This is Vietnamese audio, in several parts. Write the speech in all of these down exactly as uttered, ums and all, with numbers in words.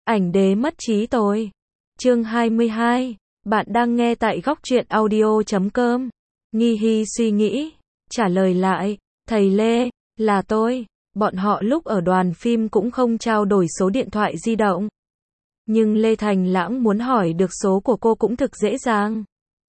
Ảnh đế mất trí tôi. Chương hai mươi hai. Bạn đang nghe tại góc truyện audio chấm com. Nghi Hy suy nghĩ, trả lời lại, thầy Lê, là tôi. Bọn họ lúc ở đoàn phim cũng không trao đổi số điện thoại di động. Nhưng Lê Thành Lãng muốn hỏi được số của cô cũng thực dễ dàng.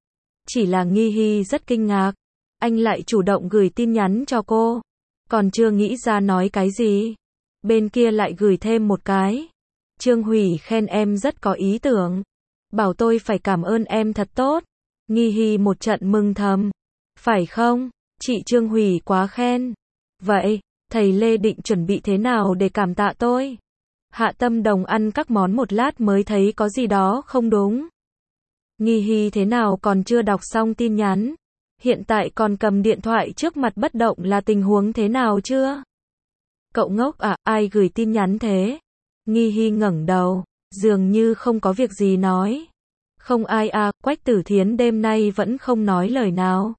Chỉ là Nghi Hy rất kinh ngạc. Anh lại chủ động gửi tin nhắn cho cô. Còn chưa nghĩ ra nói cái gì. Bên kia lại gửi thêm một cái. Trương Hủy khen em rất có ý tưởng. Bảo tôi phải cảm ơn em thật tốt. Nghi Hy một trận mừng thầm. Phải không? Chị Trương Hủy quá khen. Vậy, thầy Lê định chuẩn bị thế nào để cảm tạ tôi? Hạ Tâm Đồng ăn các món một lát mới thấy có gì đó không đúng. Nghi Hy thế nào còn chưa đọc xong tin nhắn? Hiện tại còn cầm điện thoại trước mặt bất động là tình huống thế nào chưa? Cậu ngốc à, ai gửi tin nhắn thế? Nghi Hy ngẩng đầu, dường như không có việc gì nói. Không ai à, Quách Tử Thiến đêm nay vẫn không nói lời nào.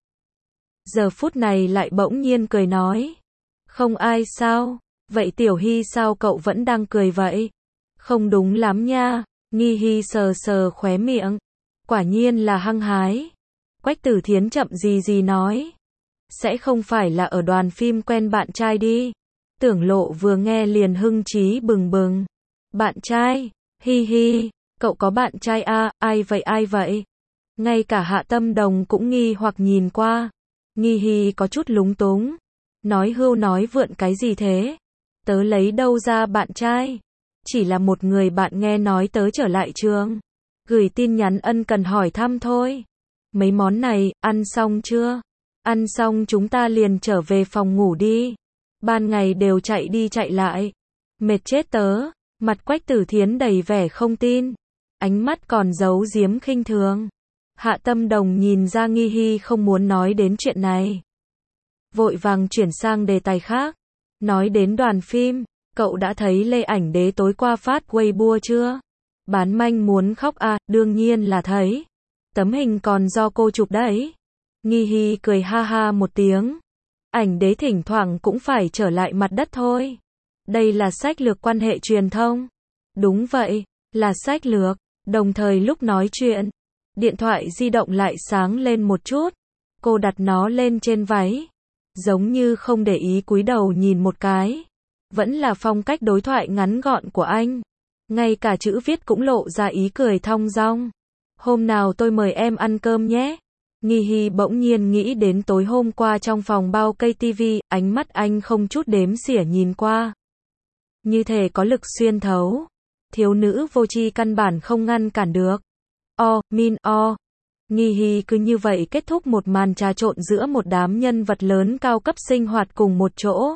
Giờ phút này lại bỗng nhiên cười nói. Không ai sao? Vậy Tiểu Hy sao cậu vẫn đang cười vậy? Không đúng lắm nha. Nghi Hy sờ sờ khóe miệng. Quả nhiên là hăng hái. Quách Tử Thiến chậm gì gì nói. Sẽ không phải là ở đoàn phim quen bạn trai đi. Tưởng Lộ vừa nghe liền hưng trí bừng bừng. Bạn trai? Hi hi, cậu có bạn trai à, ai vậy ai vậy? Ngay cả Hạ Tâm Đồng cũng nghi hoặc nhìn qua. Nghi Hy có chút lúng túng. Nói hưu nói vượn cái gì thế? Tớ lấy đâu ra bạn trai? Chỉ là một người bạn nghe nói tớ trở lại trường. Gửi tin nhắn ân cần hỏi thăm thôi. Mấy món này, ăn xong chưa? Ăn xong chúng ta liền trở về phòng ngủ đi. Ban ngày đều chạy đi chạy lại. Mệt chết tớ. Mặt Quách Tử Thiến đầy vẻ không tin. Ánh mắt còn giấu giếm khinh thường. Hạ Tâm Đồng nhìn ra Nghi Hy không muốn nói đến chuyện này. Vội vàng chuyển sang đề tài khác. Nói đến đoàn phim, cậu đã thấy Lê Ảnh Đế tối qua phát Weibo chưa? Bán manh muốn khóc à, đương nhiên là thấy. Tấm hình còn do cô chụp đấy. Nghi Hy cười ha ha một tiếng. Ảnh Đế thỉnh thoảng cũng phải trở lại mặt đất thôi. Đây là sách lược quan hệ truyền thông. Đúng vậy, là sách lược. Đồng thời lúc nói chuyện, điện thoại di động lại sáng lên một chút. Cô đặt nó lên trên váy. Giống như không để ý cúi đầu nhìn một cái. Vẫn là phong cách đối thoại ngắn gọn của anh. Ngay cả chữ viết cũng lộ ra ý cười thong dong. Hôm nào tôi mời em ăn cơm nhé. Nghi Hy bỗng nhiên nghĩ đến tối hôm qua trong phòng bao cây tivi, ánh mắt anh không chút đếm xỉa nhìn qua. Như thể có lực xuyên thấu. Thiếu nữ vô tri căn bản không ngăn cản được. O, min o. Nghi Hy cứ như vậy kết thúc một màn trà trộn giữa một đám nhân vật lớn cao cấp sinh hoạt cùng một chỗ.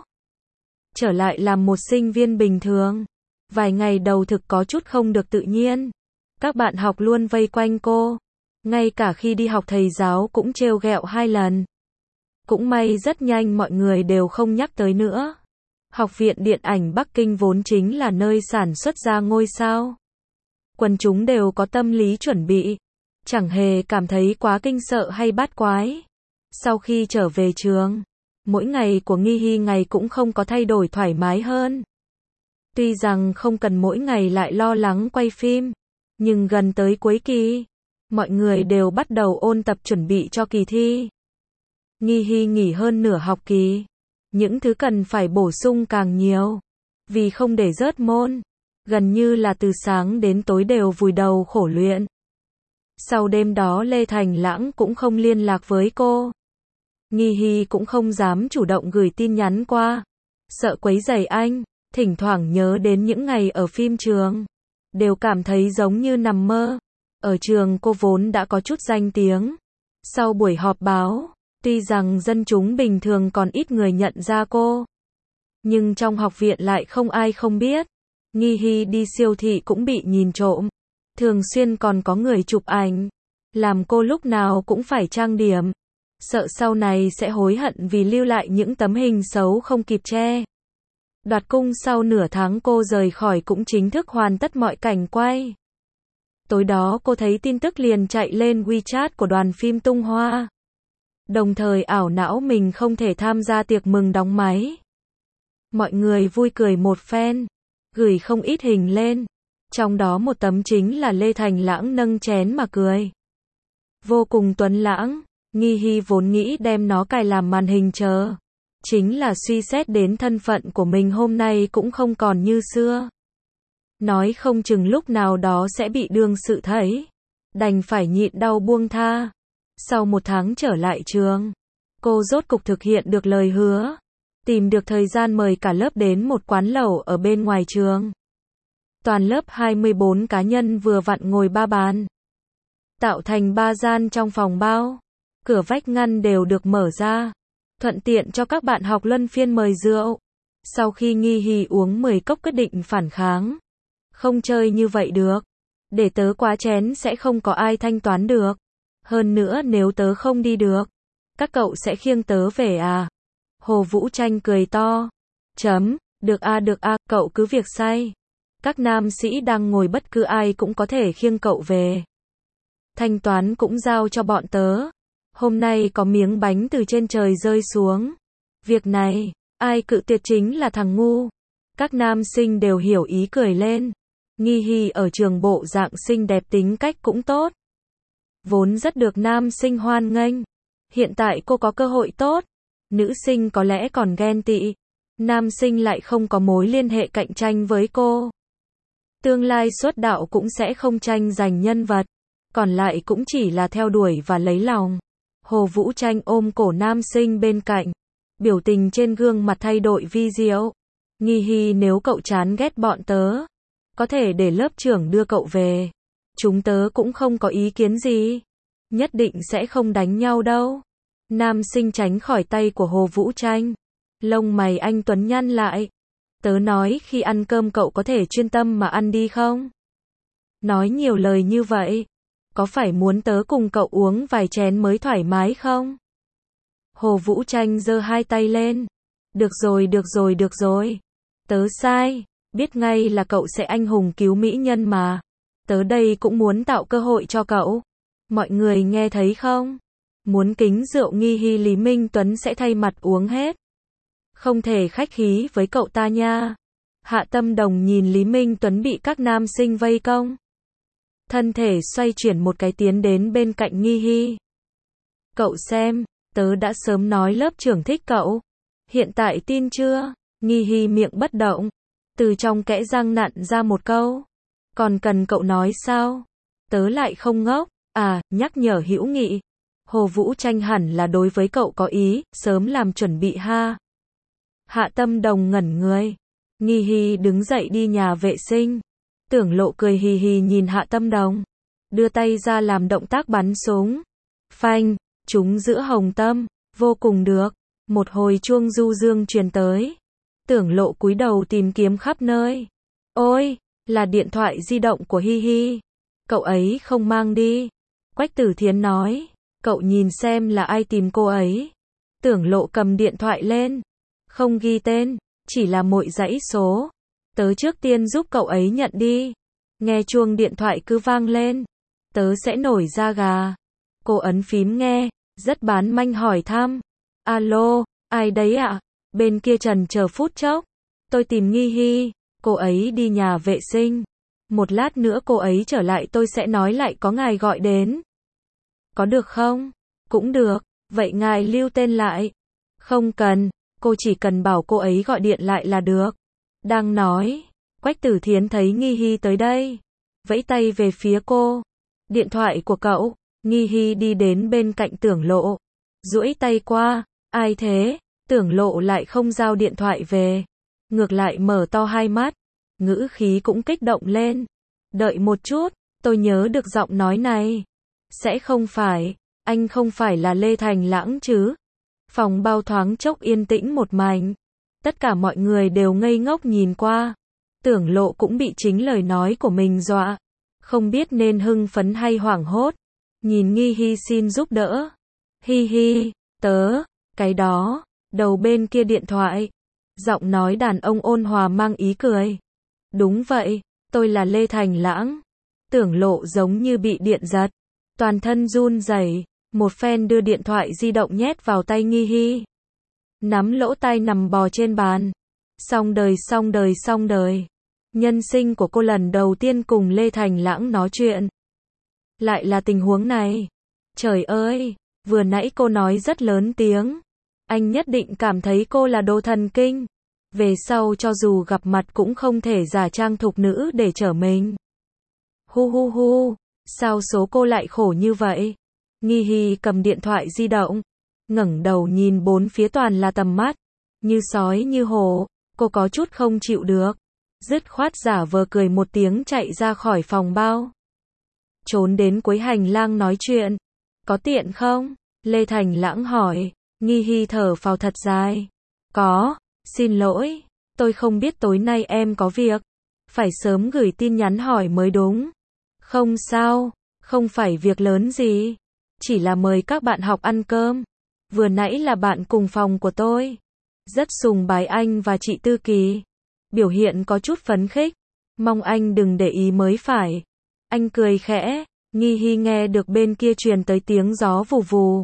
Trở lại làm một sinh viên bình thường. Vài ngày đầu thực có chút không được tự nhiên. Các bạn học luôn vây quanh cô. Ngay cả khi đi học thầy giáo cũng trêu ghẹo hai lần. Cũng may rất nhanh mọi người đều không nhắc tới nữa. Học viện Điện ảnh Bắc Kinh vốn chính là nơi sản xuất ra ngôi sao. Quần chúng đều có tâm lý chuẩn bị. Chẳng hề cảm thấy quá kinh sợ hay bát quái. Sau khi trở về trường, mỗi ngày của Nghi Hy ngày cũng không có thay đổi thoải mái hơn. Tuy rằng không cần mỗi ngày lại lo lắng quay phim, nhưng gần tới cuối kỳ, mọi người đều bắt đầu ôn tập chuẩn bị cho kỳ thi. Nghi Hy nghỉ hơn nửa học kỳ. Những thứ cần phải bổ sung càng nhiều. Vì không để rớt môn, gần như là từ sáng đến tối đều vùi đầu khổ luyện. Sau đêm đó Lê Thành Lãng cũng không liên lạc với cô. Nghi Hy cũng không dám chủ động gửi tin nhắn qua. Sợ quấy rầy anh, thỉnh thoảng nhớ đến những ngày ở phim trường. Đều cảm thấy giống như nằm mơ. Ở trường cô vốn đã có chút danh tiếng. Sau buổi họp báo, tuy rằng dân chúng bình thường còn ít người nhận ra cô. Nhưng trong học viện lại không ai không biết. Nghi Hy đi siêu thị cũng bị nhìn trộm. Thường xuyên còn có người chụp ảnh. Làm cô lúc nào cũng phải trang điểm. Sợ sau này sẽ hối hận vì lưu lại những tấm hình xấu không kịp che. Đoạt cung sau nửa tháng cô rời khỏi cũng chính thức hoàn tất mọi cảnh quay. Tối đó cô thấy tin tức liền chạy lên WeChat của đoàn phim Tung Hoa. Đồng thời ảo não mình không thể tham gia tiệc mừng đóng máy. Mọi người vui cười một phen, gửi không ít hình lên. Trong đó một tấm chính là Lê Thành Lãng nâng chén mà cười. Vô cùng tuấn lãng, Nghi Hy vốn nghĩ đem nó cài làm màn hình chờ. Chính là suy xét đến thân phận của mình hôm nay cũng không còn như xưa. Nói không chừng lúc nào đó sẽ bị đương sự thấy. Đành phải nhịn đau buông tha. Sau một tháng trở lại trường, cô rốt cục thực hiện được lời hứa. Tìm được thời gian mời cả lớp đến một quán lẩu ở bên ngoài trường. Toàn lớp hai mươi bốn cá nhân vừa vặn ngồi ba bàn. Tạo thành ba gian trong phòng bao. Cửa vách ngăn đều được mở ra. Thuận tiện cho các bạn học luân phiên mời rượu. Sau khi Nghi Hy uống mười cốc quyết định phản kháng. Không chơi như vậy được. Để tớ quá chén sẽ không có ai thanh toán được. Hơn nữa nếu tớ không đi được, các cậu sẽ khiêng tớ về à? Hồ Vũ Tranh cười to. Chấm, được a được a, cậu cứ việc say. Các nam sĩ đang ngồi bất cứ ai cũng có thể khiêng cậu về. Thanh toán cũng giao cho bọn tớ. Hôm nay có miếng bánh từ trên trời rơi xuống. Việc này, ai cự tuyệt chính là thằng ngu. Các nam sinh đều hiểu ý cười lên. Nghi Hy ở trường bộ dạng xinh đẹp tính cách cũng tốt. Vốn rất được nam sinh hoan nghênh. Hiện tại cô có cơ hội tốt. Nữ sinh có lẽ còn ghen tị. Nam sinh lại không có mối liên hệ cạnh tranh với cô. Tương lai xuất đạo cũng sẽ không tranh giành nhân vật. Còn lại cũng chỉ là theo đuổi và lấy lòng. Hồ Vũ Tranh ôm cổ nam sinh bên cạnh. Biểu tình trên gương mặt thay đổi vi diệu. Nghi Hy, nếu cậu chán ghét bọn tớ, có thể để lớp trưởng đưa cậu về. Chúng tớ cũng không có ý kiến gì. Nhất định sẽ không đánh nhau đâu. Nam sinh tránh khỏi tay của Hồ Vũ Tranh. Lông mày anh tuấn nhăn lại. Tớ nói khi ăn cơm cậu có thể chuyên tâm mà ăn đi không? Nói nhiều lời như vậy. Có phải muốn tớ cùng cậu uống vài chén mới thoải mái không? Hồ Vũ Tranh giơ hai tay lên. Được rồi, được rồi, được rồi. Tớ sai. Biết ngay là cậu sẽ anh hùng cứu mỹ nhân mà. Tớ đây cũng muốn tạo cơ hội cho cậu. Mọi người nghe thấy không? Muốn kính rượu Nghi Hy, Lý Minh Tuấn sẽ thay mặt uống hết. Không thể khách khí với cậu ta nha. Hạ Tâm Đồng nhìn Lý Minh Tuấn bị các nam sinh vây công. Thân thể xoay chuyển một cái tiến đến bên cạnh Nghi Hy. Cậu xem, tớ đã sớm nói lớp trưởng thích cậu. Hiện tại tin chưa? Nghi Hy miệng bất động. Từ trong kẽ răng nặn ra một câu. Còn cần cậu nói sao? Tớ lại không ngốc. À, nhắc nhở hữu nghị. Hồ Vũ Tranh hẳn là đối với cậu có ý, sớm làm chuẩn bị ha. Hạ Tâm Đồng ngẩn người. Nghi Hy đứng dậy đi nhà vệ sinh. Tưởng Lộ cười hì hì nhìn Hạ Tâm Đồng. Đưa tay ra làm động tác bắn súng. Phanh, trúng giữa hồng tâm. Vô cùng được. Một hồi chuông du dương truyền tới. Tưởng Lộ cúi đầu tìm kiếm khắp nơi. Ôi, là điện thoại di động của Hi Hi. Cậu ấy không mang đi. Quách Tử Thiến nói. Cậu nhìn xem là ai tìm cô ấy. Tưởng Lộ cầm điện thoại lên. Không ghi tên, chỉ là mỗi dãy số. Tớ trước tiên giúp cậu ấy nhận đi. Nghe chuông điện thoại cứ vang lên. Tớ sẽ nổi da gà. Cô ấn phím nghe, rất bán manh hỏi thăm. Alo, ai đấy ạ? Bên kia trần chờ phút chốc. Tôi tìm Nghi Hy, cô ấy đi nhà vệ sinh. Một lát nữa cô ấy trở lại tôi sẽ nói lại có ngài gọi đến. Có được không? Cũng được, vậy ngài lưu tên lại. Không cần, cô chỉ cần bảo cô ấy gọi điện lại là được. Đang nói, Quách Tử Thiến thấy Nghi Hy tới đây. Vẫy tay về phía cô. Điện thoại của cậu. Nghi Hy đi đến bên cạnh Tưởng Lộ. Duỗi tay qua. Ai thế? Tưởng Lộ lại không giao điện thoại về. Ngược lại mở to hai mắt. Ngữ khí cũng kích động lên. Đợi một chút, tôi nhớ được giọng nói này. Sẽ không phải, anh không phải là Lê Thành Lãng chứ? Phòng bao thoáng chốc yên tĩnh một mảnh. Tất cả mọi người đều ngây ngốc nhìn qua. Tưởng Lộ cũng bị chính lời nói của mình dọa. Không biết nên hưng phấn hay hoảng hốt. Nhìn Nghi Hy xin giúp đỡ. Hi hi, tớ, cái đó, đầu bên kia điện thoại. Giọng nói đàn ông ôn hòa mang ý cười. Đúng vậy, tôi là Lê Thành Lãng. Tưởng Lộ giống như bị điện giật. Toàn thân run rẩy, một phen đưa điện thoại di động nhét vào tay Nghi Hy. Nắm lỗ tai nằm bò trên bàn. Xong đời xong đời xong đời. Nhân sinh của cô lần đầu tiên cùng Lê Thành Lãng nói chuyện. Lại là tình huống này. Trời ơi, vừa nãy cô nói rất lớn tiếng. Anh nhất định cảm thấy cô là đồ thần kinh. Về sau cho dù gặp mặt cũng không thể giả trang thục nữ để trở mình. Hu hu hu, sao số cô lại khổ như vậy? Nghi Hi cầm điện thoại di động, ngẩng đầu nhìn bốn phía toàn là tầm mắt, như sói như hổ, cô có chút không chịu được. Dứt khoát giả vờ cười một tiếng chạy ra khỏi phòng bao. Trốn đến cuối hành lang nói chuyện. Có tiện không? Lê Thành Lãng hỏi. Nghi Hi thở phào thật dài. Có, xin lỗi, tôi không biết tối nay em có việc. Phải sớm gửi tin nhắn hỏi mới đúng. Không sao, không phải việc lớn gì. Chỉ là mời các bạn học ăn cơm. Vừa nãy là bạn cùng phòng của tôi. Rất sùng bái anh và chị Tư Kỳ. Biểu hiện có chút phấn khích. Mong anh đừng để ý mới phải. Anh cười khẽ. Nghi Hi nghe được bên kia truyền tới tiếng gió vù vù.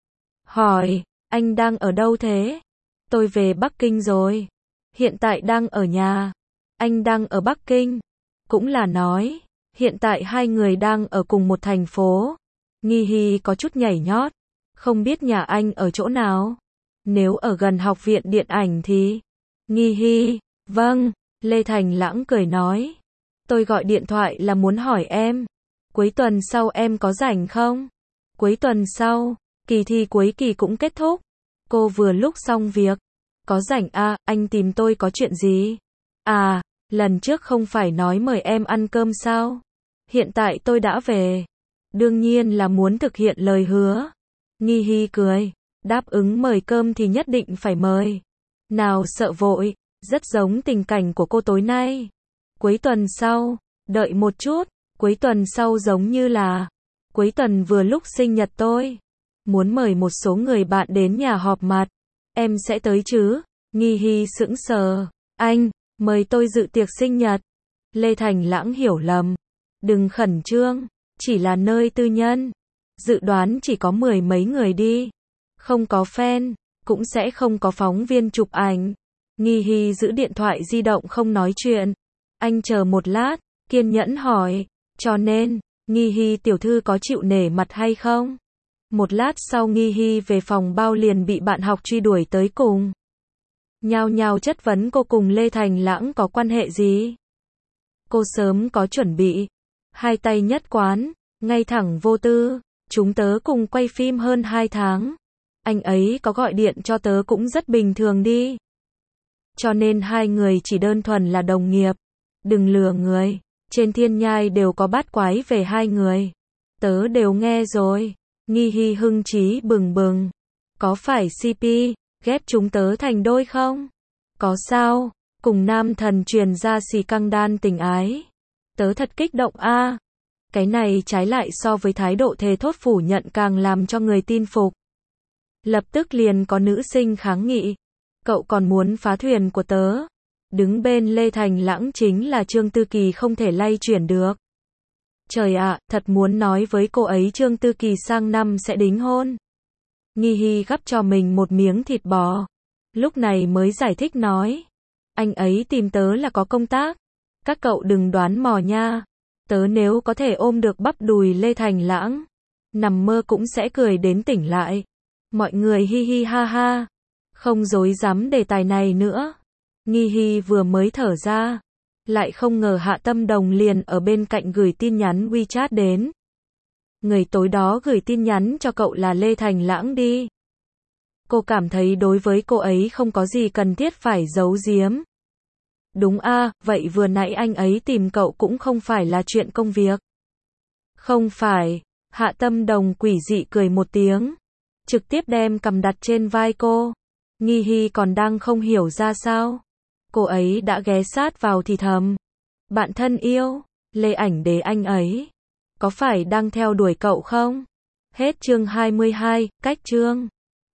Hỏi, anh đang ở đâu thế? Tôi về Bắc Kinh rồi. Hiện tại đang ở nhà. Anh đang ở Bắc Kinh. Cũng là nói, hiện tại hai người đang ở cùng một thành phố. Nghi Hi có chút nhảy nhót. Không biết nhà anh ở chỗ nào? Nếu ở gần học viện điện ảnh thì... Nghi Hi, vâng, Lê Thành Lãng cười nói. Tôi gọi điện thoại là muốn hỏi em. Cuối tuần sau em có rảnh không? Cuối tuần sau, kỳ thi cuối kỳ cũng kết thúc. Cô vừa lúc xong việc. Có rảnh à, anh tìm tôi có chuyện gì? À, lần trước không phải nói mời em ăn cơm sao? Hiện tại tôi đã về. Đương nhiên là muốn thực hiện lời hứa. Nghi Hi cười. Đáp ứng mời cơm thì nhất định phải mời. Nào sợ vội. Rất giống tình cảnh của cô tối nay. Cuối tuần sau, đợi một chút. Cuối tuần sau giống như là cuối tuần vừa lúc sinh nhật tôi. Muốn mời một số người bạn đến nhà họp mặt. Em sẽ tới chứ? Nghi Hi sững sờ. Anh, mời tôi dự tiệc sinh nhật. Lê Thành Lãng hiểu lầm. Đừng khẩn trương, chỉ là nơi tư nhân. Dự đoán chỉ có mười mấy người đi. Không có fan, cũng sẽ không có phóng viên chụp ảnh. Nghi Hi giữ điện thoại di động không nói chuyện. Anh chờ một lát, kiên nhẫn hỏi. Cho nên, Nghi Hi tiểu thư có chịu nể mặt hay không? Một lát sau Nghi Hi về phòng bao liền bị bạn học truy đuổi tới cùng. Nhao nhao chất vấn cô cùng Lê Thành Lãng có quan hệ gì? Cô sớm có chuẩn bị. Hai tay nhất quán, ngay thẳng vô tư. Chúng tớ cùng quay phim hơn hai tháng. Anh ấy có gọi điện cho tớ cũng rất bình thường đi. Cho nên hai người chỉ đơn thuần là đồng nghiệp. Đừng lừa người. Trên thiên nhai đều có bát quái về hai người. Tớ đều nghe rồi. Nghi Hi hưng chí bừng bừng. Có phải xê pê, ghép chúng tớ thành đôi không? Có sao? Cùng nam thần truyền ra xì căng đan tình ái. Tớ thật kích động a. Cái này trái lại so với thái độ thề thốt phủ nhận càng làm cho người tin phục. Lập tức liền có nữ sinh kháng nghị. Cậu còn muốn phá thuyền của tớ? Đứng bên Lê Thành Lãng chính là Trương Tư Kỳ không thể lay chuyển được. Trời ạ, à, thật muốn nói với cô ấy Trương Tư Kỳ sang năm sẽ đính hôn. Nghi Hi gắp cho mình một miếng thịt bò. Lúc này mới giải thích nói. Anh ấy tìm tớ là có công tác. Các cậu đừng đoán mò nha. Tớ nếu có thể ôm được bắp đùi Lê Thành Lãng. Nằm mơ cũng sẽ cười đến tỉnh lại. Mọi người hi hi ha ha. Không dối dám đề tài này nữa. Nghi Hi vừa mới thở ra. Lại không ngờ Hạ Tâm Đồng liền ở bên cạnh gửi tin nhắn WeChat đến. Người tối đó gửi tin nhắn cho cậu là Lê Thành Lãng đi. Cô cảm thấy đối với cô ấy không có gì cần thiết phải giấu giếm. Đúng a, à, vậy vừa nãy anh ấy tìm cậu cũng không phải là chuyện công việc. Không phải, Hạ Tâm Đồng quỷ dị cười một tiếng. Trực tiếp đem cầm đặt trên vai cô. Nghi Hi còn đang không hiểu ra sao. Cô ấy đã ghé sát vào thì thầm. Bạn thân yêu, Lê Ảnh Đế anh ấy. Có phải đang theo đuổi cậu không? Hết chương hai mươi hai, cách chương.